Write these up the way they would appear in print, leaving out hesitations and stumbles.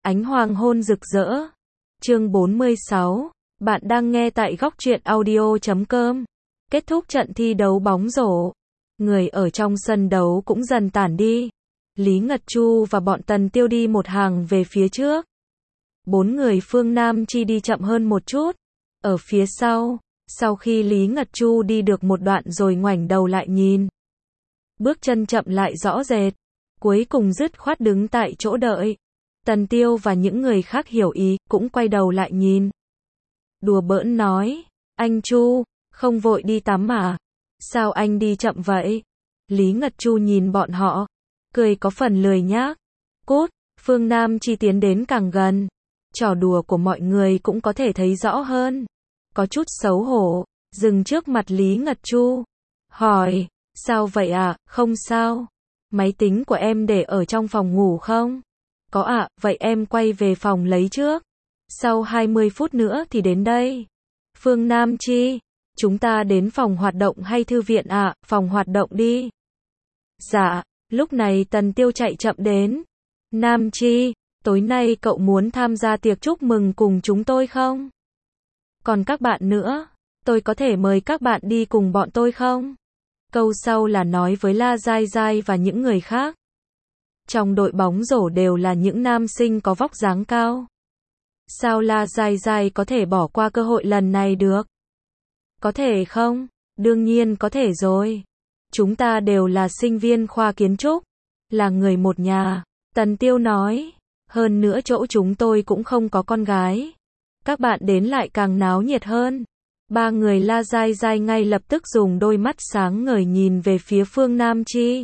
Ánh hoàng hôn rực rỡ. Chương 46. Bạn đang nghe tại góc truyện audio.com. Kết thúc trận thi đấu bóng rổ. Người ở trong sân đấu cũng dần tản đi. Lý Ngật Chu và bọn Tần Tiêu đi một hàng về phía trước. 4 người Phương Nam Chi đi chậm hơn một chút. Ở phía sau khi Lý Ngật Chu đi được một đoạn rồi ngoảnh đầu lại nhìn. Bước chân chậm lại rõ rệt. Cuối cùng dứt khoát đứng tại chỗ đợi. Tần Tiêu và những người khác hiểu ý, cũng quay đầu lại nhìn. Đùa bỡn nói, anh Chu, không vội đi tắm à? Sao anh đi chậm vậy? Lý Ngật Chu nhìn bọn họ, cười có phần lười nhác. Cút, Phương Nam Chi tiến đến càng gần. Trò đùa của mọi người cũng có thể thấy rõ hơn. Có chút xấu hổ, dừng trước mặt Lý Ngật Chu. Hỏi, sao vậy à? Không sao. Máy tính của em để ở trong phòng ngủ không? Có ạ, vậy em quay về phòng lấy trước. Sau 20 phút nữa thì đến đây. Phương Nam Chi, chúng ta đến phòng hoạt động hay thư viện ạ? Phòng hoạt động đi. Dạ, lúc này Tần Tiêu chạy chậm đến. Nam Chi, tối nay cậu muốn tham gia tiệc chúc mừng cùng chúng tôi không? Còn các bạn nữa, tôi có thể mời các bạn đi cùng bọn tôi không? Câu sau là nói với La Giai Giai và những người khác. Trong đội bóng rổ đều là những nam sinh có vóc dáng cao. Sao La Giai Giai có thể bỏ qua cơ hội lần này được? Có thể không? Đương nhiên có thể rồi. Chúng ta đều là sinh viên khoa kiến trúc, là người một nhà. Tần Tiêu nói. Hơn nữa chỗ chúng tôi cũng không có con gái. Các bạn đến lại càng náo nhiệt hơn. Ba người La Giai Giai ngay lập tức dùng đôi mắt sáng ngời nhìn về phía Phương Nam Chi.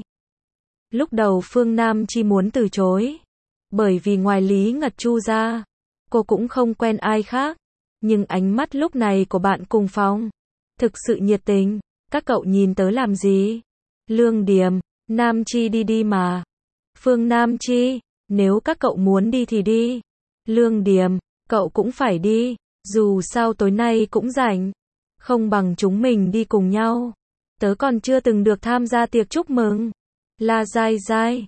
Lúc đầu Phương Nam Chi muốn từ chối. Bởi vì ngoài Lý Ngật Chu ra, cô cũng không quen ai khác. Nhưng ánh mắt lúc này của bạn cùng phòng thực sự nhiệt tình. Các cậu nhìn tớ làm gì? Lương Điềm, Nam Chi đi đi mà. Phương Nam Chi, nếu các cậu muốn đi thì đi. Lương Điềm, cậu cũng phải đi. Dù sao tối nay cũng rảnh. Không bằng chúng mình đi cùng nhau. Tớ còn chưa từng được tham gia tiệc chúc mừng. La Giai Giai,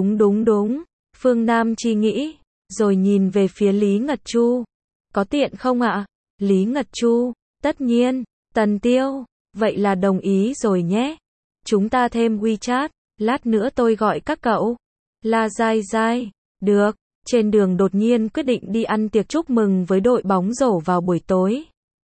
đúng. Phương Nam Chi nghĩ, rồi nhìn về phía Lý Ngật Chu. Có tiện không ạ? Lý Ngật Chu, tất nhiên. Tần Tiêu, vậy là đồng ý rồi nhé. Chúng ta thêm WeChat, lát nữa tôi gọi các cậu. La Giai Giai, được. Trên đường đột nhiên quyết định đi ăn tiệc chúc mừng với đội bóng rổ vào buổi tối.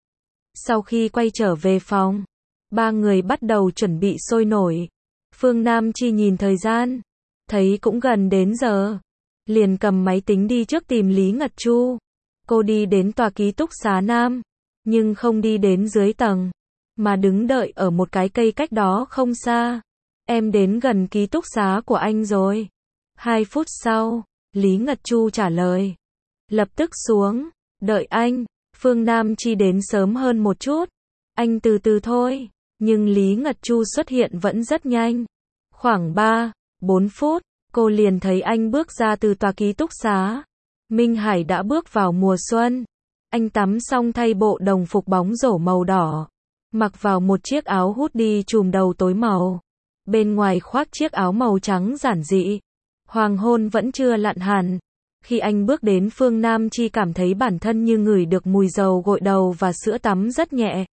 Sau khi quay trở về phòng, ba người bắt đầu chuẩn bị sôi nổi. Phương Nam Chi nhìn thời gian, thấy cũng gần đến giờ. Liền cầm máy tính đi trước tìm Lý Ngật Chu. Cô đi đến tòa ký túc xá Nam, nhưng không đi đến dưới tầng, mà đứng đợi ở một cái cây cách đó không xa. Em đến gần ký túc xá của anh rồi. 2 phút sau, Lý Ngật Chu trả lời. Lập tức xuống, đợi anh. Phương Nam Chi đến sớm hơn một chút. Anh từ từ thôi. Nhưng Lý Ngật Chu xuất hiện vẫn rất nhanh. Khoảng 3-4 phút, cô liền thấy anh bước ra từ tòa ký túc xá. Minh Hải đã bước vào mùa xuân. Anh tắm xong thay bộ đồng phục bóng rổ màu đỏ. Mặc vào một chiếc áo hoodie trùm đầu tối màu. Bên ngoài khoác chiếc áo màu trắng giản dị. Hoàng hôn vẫn chưa lặn hẳn. Khi anh bước đến Phương Nam Chi cảm thấy bản thân như ngửi được mùi dầu gội đầu và sữa tắm rất nhẹ.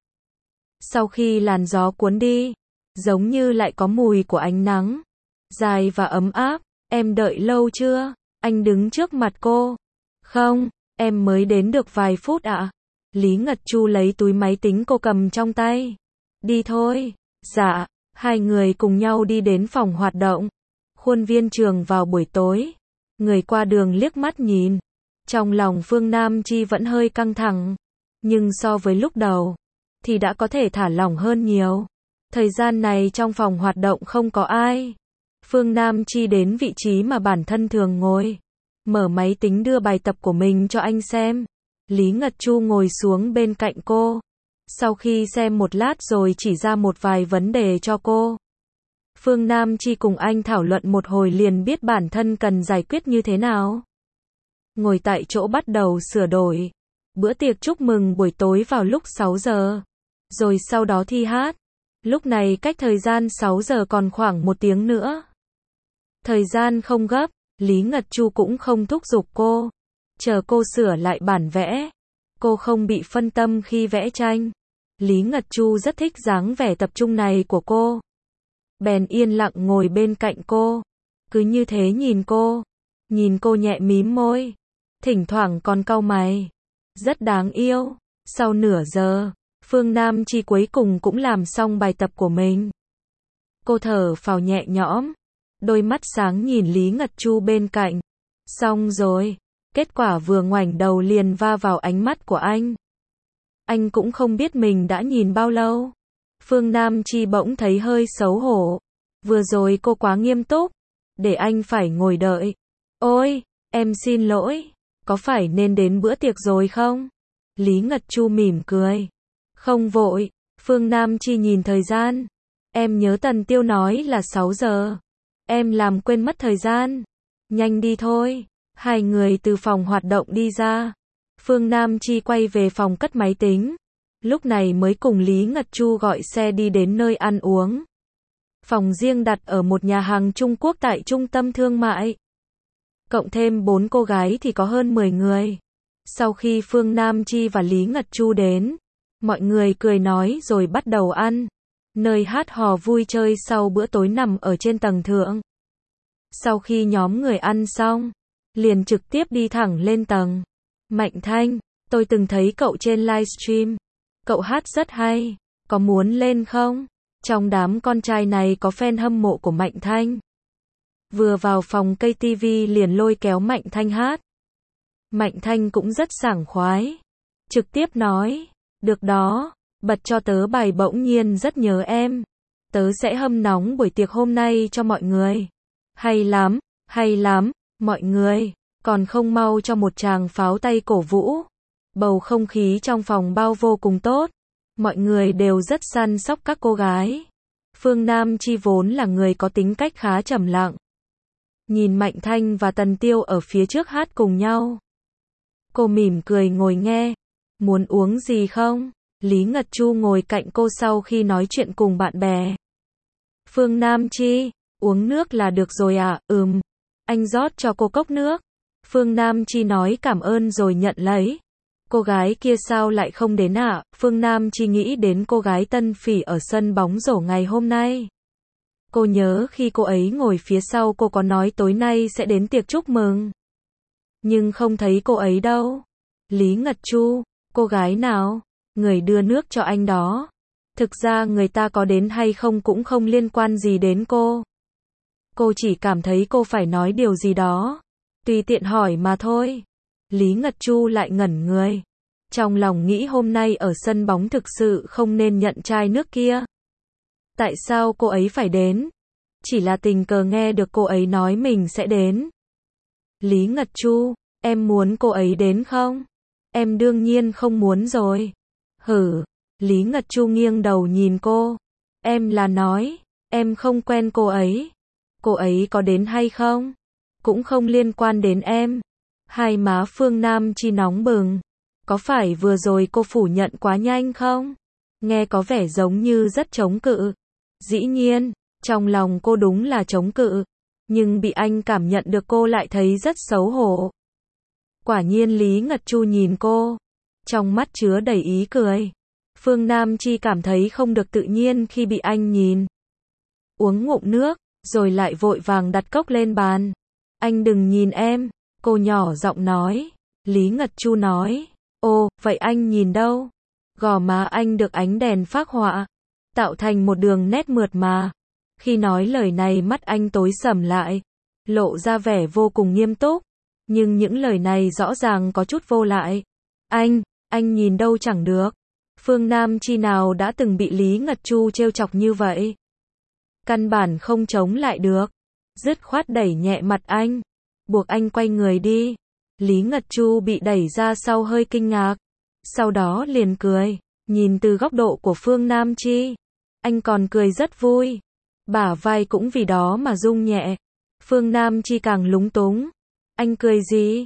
Sau khi làn gió cuốn đi, giống như lại có mùi của ánh nắng. Dài và ấm áp. Em đợi lâu chưa? Anh đứng trước mặt cô. Không, em mới đến được vài phút ạ. Lý Ngật Chu lấy túi máy tính cô cầm trong tay. Đi thôi. Dạ, hai người cùng nhau đi đến phòng hoạt động. Khuôn viên trường vào buổi tối. Người qua đường liếc mắt nhìn. Trong lòng Phương Nam Chi vẫn hơi căng thẳng. Nhưng so với lúc đầu, thì đã có thể thả lỏng hơn nhiều. Thời gian này trong phòng hoạt động không có ai. Phương Nam Chi đến vị trí mà bản thân thường ngồi. Mở máy tính đưa bài tập của mình cho anh xem. Lý Ngật Chu ngồi xuống bên cạnh cô. Sau khi xem một lát rồi chỉ ra một vài vấn đề cho cô. Phương Nam Chi cùng anh thảo luận một hồi liền biết bản thân cần giải quyết như thế nào. Ngồi tại chỗ bắt đầu sửa đổi. Bữa tiệc chúc mừng buổi tối vào lúc 6 giờ. Rồi sau đó thi hát. Lúc này cách thời gian 6 giờ còn khoảng 1 tiếng nữa. Thời gian không gấp, Lý Ngật Chu cũng không thúc giục cô. chờ cô sửa lại bản vẽ. Cô không bị phân tâm khi vẽ tranh. Lý Ngật Chu rất thích dáng vẻ tập trung này của cô. Bèn yên lặng ngồi bên cạnh cô. Cứ như thế nhìn cô nhẹ mím môi. Thỉnh thoảng còn cau mày. Rất đáng yêu. Sau nửa giờ, Phương Nam Chi cuối cùng cũng làm xong bài tập của mình. Cô thở phào nhẹ nhõm. Đôi mắt sáng nhìn Lý Ngật Chu bên cạnh. Xong rồi. Kết quả vừa ngoảnh đầu liền va vào ánh mắt của anh. Anh cũng không biết mình đã nhìn bao lâu. Phương Nam Chi bỗng thấy hơi xấu hổ. Vừa rồi cô quá nghiêm túc. Để anh phải ngồi đợi. Ôi, em xin lỗi. Có phải nên đến bữa tiệc rồi không? Lý Ngật Chu mỉm cười. Không vội. Phương Nam Chi nhìn thời gian. Em nhớ Tần Tiêu nói là 6 giờ. Em làm quên mất thời gian. Nhanh đi thôi. Hai người từ phòng hoạt động đi ra. Phương Nam Chi quay về phòng cất máy tính. Lúc này mới cùng Lý Ngật Chu gọi xe đi đến nơi ăn uống. Phòng riêng đặt ở một nhà hàng Trung Quốc tại trung tâm thương mại. Cộng thêm 4 cô gái thì có hơn 10 người. Sau khi Phương Nam Chi và Lý Ngật Chu đến, mọi người cười nói rồi bắt đầu ăn. Nơi hát hò vui chơi sau bữa tối nằm ở trên tầng thượng. Sau khi nhóm người ăn xong, liền trực tiếp đi thẳng lên tầng. Mạnh Thanh, tôi từng thấy cậu trên livestream. Cậu hát rất hay, có muốn lên không? Trong đám con trai này có fan hâm mộ của Mạnh Thanh. Vừa vào phòng KTV liền lôi kéo Mạnh Thanh hát. Mạnh Thanh cũng rất sảng khoái. Trực tiếp nói, được đó, bật cho tớ bài Bỗng Nhiên Rất Nhớ Em. Tớ sẽ hâm nóng buổi tiệc hôm nay cho mọi người. Hay lắm, mọi người. Còn không mau cho một tràng pháo tay cổ vũ. Bầu không khí trong phòng bao vô cùng tốt. Mọi người đều rất săn sóc các cô gái. Phương Nam Chi vốn là người có tính cách khá trầm lặng. Nhìn Mạnh Thanh và Tần Tiêu ở phía trước hát cùng nhau. Cô mỉm cười ngồi nghe. Muốn uống gì không? Lý Ngật Chu ngồi cạnh cô sau khi nói chuyện cùng bạn bè. Phương Nam Chi, uống nước là được rồi à? Anh rót cho cô cốc nước. Phương Nam Chi nói cảm ơn rồi nhận lấy. Cô gái kia sao lại không đến ạ? Phương Nam Chi nghĩ đến cô gái Tân Phỉ ở sân bóng rổ ngày hôm nay. Cô nhớ khi cô ấy ngồi phía sau cô có nói tối nay sẽ đến tiệc chúc mừng. Nhưng không thấy cô ấy đâu. Lý Ngật Chu, cô gái nào? Người đưa nước cho anh đó. Thực ra người ta có đến hay không cũng không liên quan gì đến cô. Cô chỉ cảm thấy cô phải nói điều gì đó. Tùy tiện hỏi mà thôi. Lý Ngật Chu lại ngẩn người. Trong lòng nghĩ hôm nay ở sân bóng thực sự không nên nhận chai nước kia. Tại sao cô ấy phải đến? Chỉ là tình cờ nghe được cô ấy nói mình sẽ đến. Lý Ngật Chu, em muốn cô ấy đến không? Em đương nhiên không muốn rồi. Lý Ngật Chu nghiêng đầu nhìn cô. Em là nói, em không quen cô ấy. Cô ấy có đến hay không? Cũng không liên quan đến em. Hai má Phương Nam Chi nóng bừng. Có phải vừa rồi cô phủ nhận quá nhanh không? Nghe có vẻ giống như rất chống cự. Dĩ nhiên, trong lòng cô đúng là chống cự. Nhưng bị anh cảm nhận được cô lại thấy rất xấu hổ. Quả nhiên Lý Ngật Chu nhìn cô. Trong mắt chứa đầy ý cười. Phương Nam Chi cảm thấy không được tự nhiên khi bị anh nhìn. Uống ngụm nước, rồi lại vội vàng đặt cốc lên bàn. Anh đừng nhìn em, cô nhỏ giọng nói. Lý Ngật Chu nói. Ồ, vậy anh nhìn đâu? Gò má anh được ánh đèn phác họa, tạo thành một đường nét mượt mà. Khi nói lời này mắt anh tối sầm lại, lộ ra vẻ vô cùng nghiêm túc. Nhưng những lời này rõ ràng có chút vô lại. Anh nhìn đâu chẳng được. Phương Nam Chi nào đã từng bị Lý Ngật Chu trêu chọc như vậy. Căn bản không chống lại được. Dứt khoát đẩy nhẹ mặt anh. Buộc anh quay người đi. Lý Ngật Chu bị đẩy ra sau hơi kinh ngạc. Sau đó liền cười. Nhìn từ góc độ của Phương Nam Chi. Anh còn cười rất vui. Bả vai cũng vì đó mà rung nhẹ. Phương Nam Chi càng lúng túng. Anh cười gì?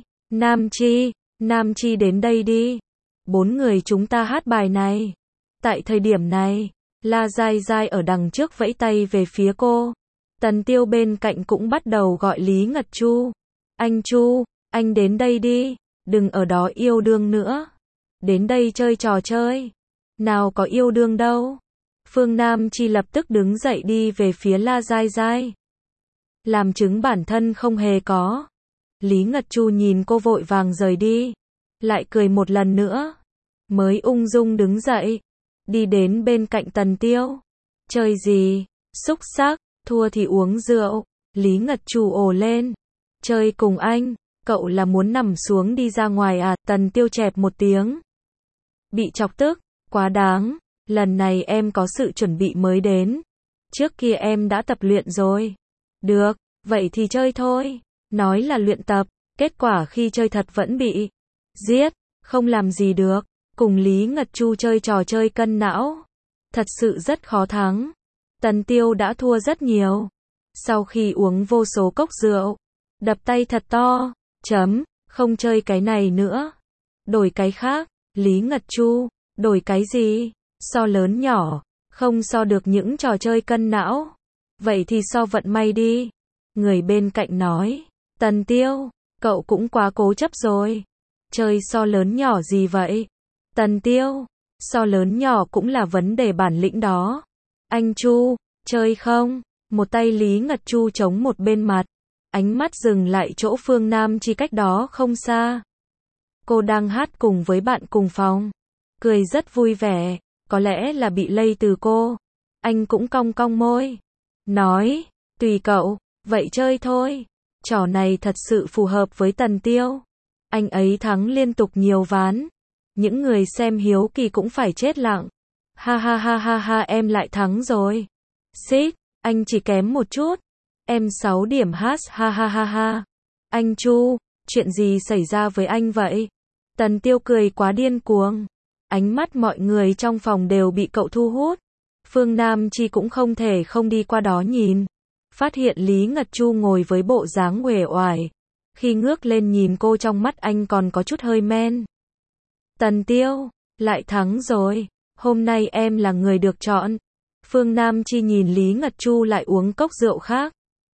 Nam Chi đến đây đi. 4 người chúng ta hát bài này. Tại thời điểm này, La Giai Giai ở đằng trước vẫy tay về phía cô. Tần Tiêu bên cạnh cũng bắt đầu gọi Lý Ngật Chu. Anh Chu, anh đến đây đi. đừng ở đó yêu đương nữa. Đến đây chơi trò chơi. Nào có yêu đương đâu. Phương Nam Chi lập tức đứng dậy đi về phía La Giai Giai. Làm chứng bản thân không hề có. Lý Ngật Chu nhìn cô vội vàng rời đi. Lại cười một lần nữa. Mới ung dung đứng dậy. Đi đến bên cạnh Tần Tiêu. Chơi gì? Xúc xắc, thua thì uống rượu. Lý Ngật Chu ồ lên. Chơi cùng anh, cậu là muốn nằm xuống đi ra ngoài à? Tần Tiêu chẹp một tiếng. Bị chọc tức, quá đáng. Lần này em có sự chuẩn bị mới đến. Trước kia em đã tập luyện rồi. Được, vậy thì chơi thôi. Nói là luyện tập, kết quả khi chơi thật vẫn bị giết, không làm gì được. Cùng Lý Ngật Chu chơi trò chơi cân não. Thật sự rất khó thắng. Tần Tiêu đã thua rất nhiều. Sau khi uống vô số cốc rượu, đập tay thật to, không chơi cái này nữa. Đổi cái khác. Lý Ngật Chu, đổi cái gì? So lớn nhỏ, không so được những trò chơi cân não. Vậy thì so vận may đi. Người bên cạnh nói, Tần Tiêu, cậu cũng quá cố chấp rồi. Chơi so lớn nhỏ gì vậy? Tần Tiêu, so lớn nhỏ cũng là vấn đề bản lĩnh đó. Anh Chu, chơi không? Một tay Lý Ngật Chu chống một bên mặt. Ánh mắt dừng lại chỗ Phương Nam Chi cách đó không xa. Cô đang hát cùng với bạn cùng phòng. Cười rất vui vẻ. Có lẽ là bị lây từ cô. Anh cũng cong cong môi. Nói, tùy cậu, vậy chơi thôi. Trò này thật sự phù hợp với Tần Tiêu. Anh ấy thắng liên tục nhiều ván. Những người xem hiếu kỳ cũng phải chết lặng. Ha ha ha ha ha, em lại thắng rồi. Xít, anh chỉ kém một chút. Em 6 điểm hát, ha ha ha ha. Anh Chu, chuyện gì xảy ra với anh vậy? Tần Tiêu cười quá điên cuồng. Ánh mắt mọi người trong phòng đều bị cậu thu hút. Phương Nam Chi cũng không thể không đi qua đó nhìn. Phát hiện Lý Ngật Chu ngồi với bộ dáng uể oải. Khi ngước lên nhìn cô trong mắt anh còn có chút hơi men. Tần Tiêu, lại thắng rồi. Hôm nay em là người được chọn. Phương Nam Chi nhìn Lý Ngật Chu lại uống cốc rượu khác.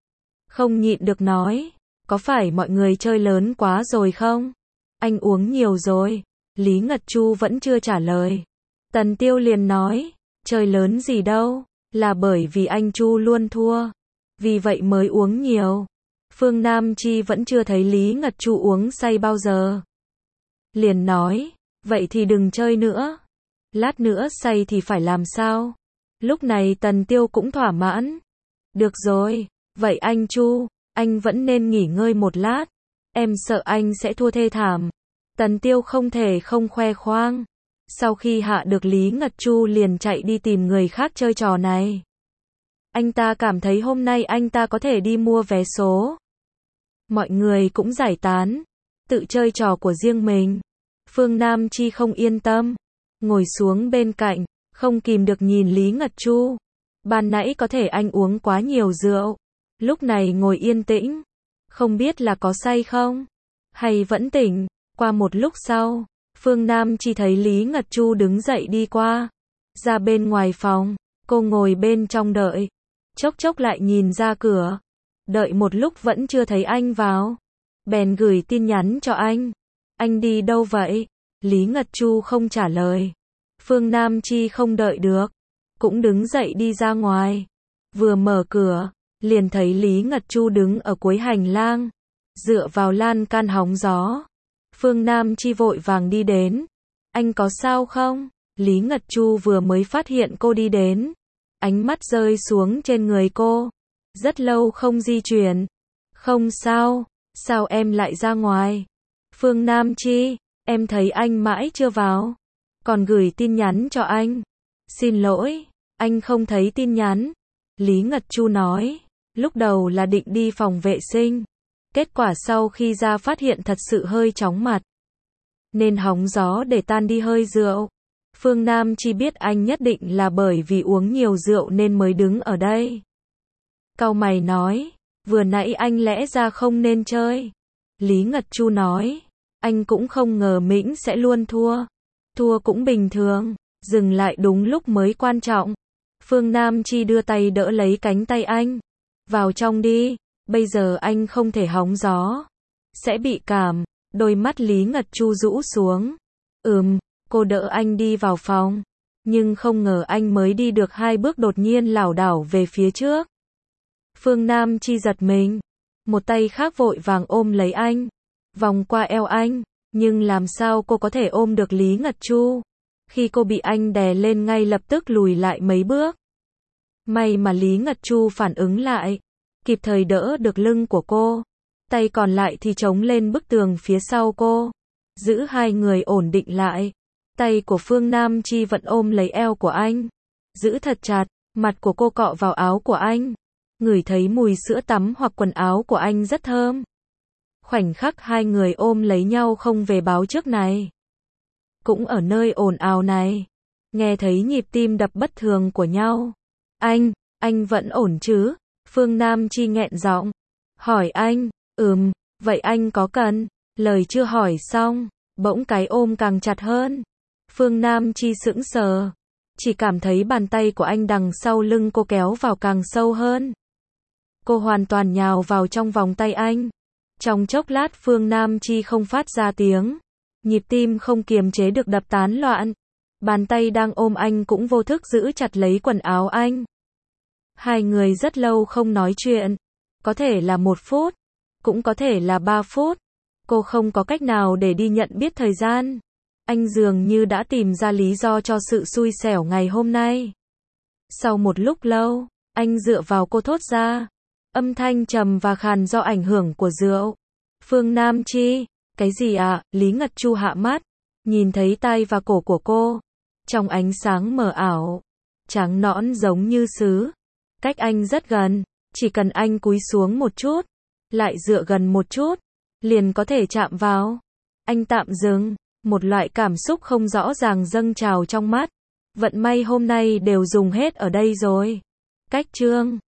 Không nhịn được nói. Có phải mọi người chơi lớn quá rồi không? Anh uống nhiều rồi. Lý Ngật Chu vẫn chưa trả lời. Tần Tiêu liền nói. Chơi lớn gì đâu. Là bởi vì anh Chu luôn thua. Vì vậy mới uống nhiều. Phương Nam Chi vẫn chưa thấy Lý Ngật Chu uống say bao giờ. Liền nói. Vậy thì đừng chơi nữa. Lát nữa say thì phải làm sao? Lúc này Tần Tiêu cũng thỏa mãn. Được rồi. Vậy anh Chu, anh vẫn nên nghỉ ngơi một lát. Em sợ anh sẽ thua thê thảm. Tần Tiêu không thể không khoe khoang. Sau khi hạ được Lý Ngật Chu liền chạy đi tìm người khác chơi trò này. Anh ta cảm thấy hôm nay anh ta có thể đi mua vé số. Mọi người cũng giải tán. Tự chơi trò của riêng mình. Phương Nam Chi không yên tâm. Ngồi xuống bên cạnh. Không kìm được nhìn Lý Ngật Chu. Ban nãy có thể anh uống quá nhiều rượu. Lúc này ngồi yên tĩnh. Không biết là có say không? Hay vẫn tỉnh? Qua một lúc sau. Phương Nam Chi thấy Lý Ngật Chu đứng dậy đi qua. Ra bên ngoài phòng. Cô ngồi bên trong đợi. Chốc chốc lại nhìn ra cửa. Đợi một lúc vẫn chưa thấy anh vào. Bèn gửi tin nhắn cho anh. Anh đi đâu vậy? Lý Ngật Chu không trả lời. Phương Nam Chi không đợi được. Cũng đứng dậy đi ra ngoài. Vừa mở cửa. Liền thấy Lý Ngật Chu đứng ở cuối hành lang. Dựa vào lan can hóng gió. Phương Nam Chi vội vàng đi đến. Anh có sao không? Lý Ngật Chu vừa mới phát hiện cô đi đến. Ánh mắt rơi xuống trên người cô. Rất lâu không di chuyển. Không sao. Sao em lại ra ngoài? Phương Nam Chi, em thấy anh mãi chưa vào. Còn gửi tin nhắn cho anh. Xin lỗi, anh không thấy tin nhắn. Lý Ngật Chu nói. Lúc đầu là định đi phòng vệ sinh. Kết quả sau khi ra phát hiện thật sự hơi chóng mặt. Nên hóng gió để tan đi hơi rượu. Phương Nam Chi biết anh nhất định là bởi vì uống nhiều rượu nên mới đứng ở đây. Cau mày nói. Vừa nãy anh lẽ ra không nên chơi. Lý Ngật Chu nói. Anh cũng không ngờ Mĩnh sẽ luôn thua. Thua cũng bình thường. Dừng lại đúng lúc mới quan trọng. Phương Nam Chi đưa tay đỡ lấy cánh tay anh. Vào trong đi. Bây giờ anh không thể hóng gió. Sẽ bị cảm. Đôi mắt Lý Ngật Chu rũ xuống. Cô đỡ anh đi vào phòng. Nhưng không ngờ anh mới đi được 2 bước đột nhiên lảo đảo về phía trước. Phương Nam Chi giật mình. Một tay khác vội vàng ôm lấy anh. Vòng qua eo anh. Nhưng làm sao cô có thể ôm được Lý Ngật Chu? Khi cô bị anh đè lên ngay lập tức lùi lại mấy bước. May mà Lý Ngật Chu phản ứng lại. Kịp thời đỡ được lưng của cô. Tay còn lại thì chống lên bức tường phía sau cô. Giữ hai người ổn định lại. Tay của Phương Nam Chi vẫn ôm lấy eo của anh. Giữ thật chặt, mặt của cô cọ vào áo của anh. Ngửi thấy mùi sữa tắm hoặc quần áo của anh rất thơm. Khoảnh khắc hai người ôm lấy nhau không về báo trước này. Cũng ở nơi ồn ào này. Nghe thấy nhịp tim đập bất thường của nhau. Anh vẫn ổn chứ? Phương Nam Chi nghẹn giọng. Hỏi anh, vậy anh có cần? Lời chưa hỏi xong, bỗng cái ôm càng chặt hơn. Phương Nam Chi sững sờ. Chỉ cảm thấy bàn tay của anh đằng sau lưng cô kéo vào càng sâu hơn. Cô hoàn toàn nhào vào trong vòng tay anh. Trong chốc lát Phương Nam Chi không phát ra tiếng. Nhịp tim không kiềm chế được đập tán loạn. Bàn tay đang ôm anh cũng vô thức giữ chặt lấy quần áo anh. Hai người rất lâu không nói chuyện. Có thể là 1 phút. Cũng có thể là 3 phút. Cô không có cách nào để đi nhận biết thời gian. Anh dường như đã tìm ra lý do cho sự xui xẻo ngày hôm nay. Sau một lúc lâu, anh dựa vào cô thốt ra. Âm thanh trầm và khàn do ảnh hưởng của rượu. Phương Nam Chi, cái gì ạ? Lý Ngật Chu hạ mắt, nhìn thấy tai và cổ của cô. Trong ánh sáng mờ ảo, trắng nõn giống như sứ. Cách anh rất gần, chỉ cần anh cúi xuống một chút, lại dựa gần một chút, liền có thể chạm vào. Anh tạm dừng, một loại cảm xúc không rõ ràng dâng trào trong mắt. Vận may hôm nay đều dùng hết ở đây rồi. Cách chương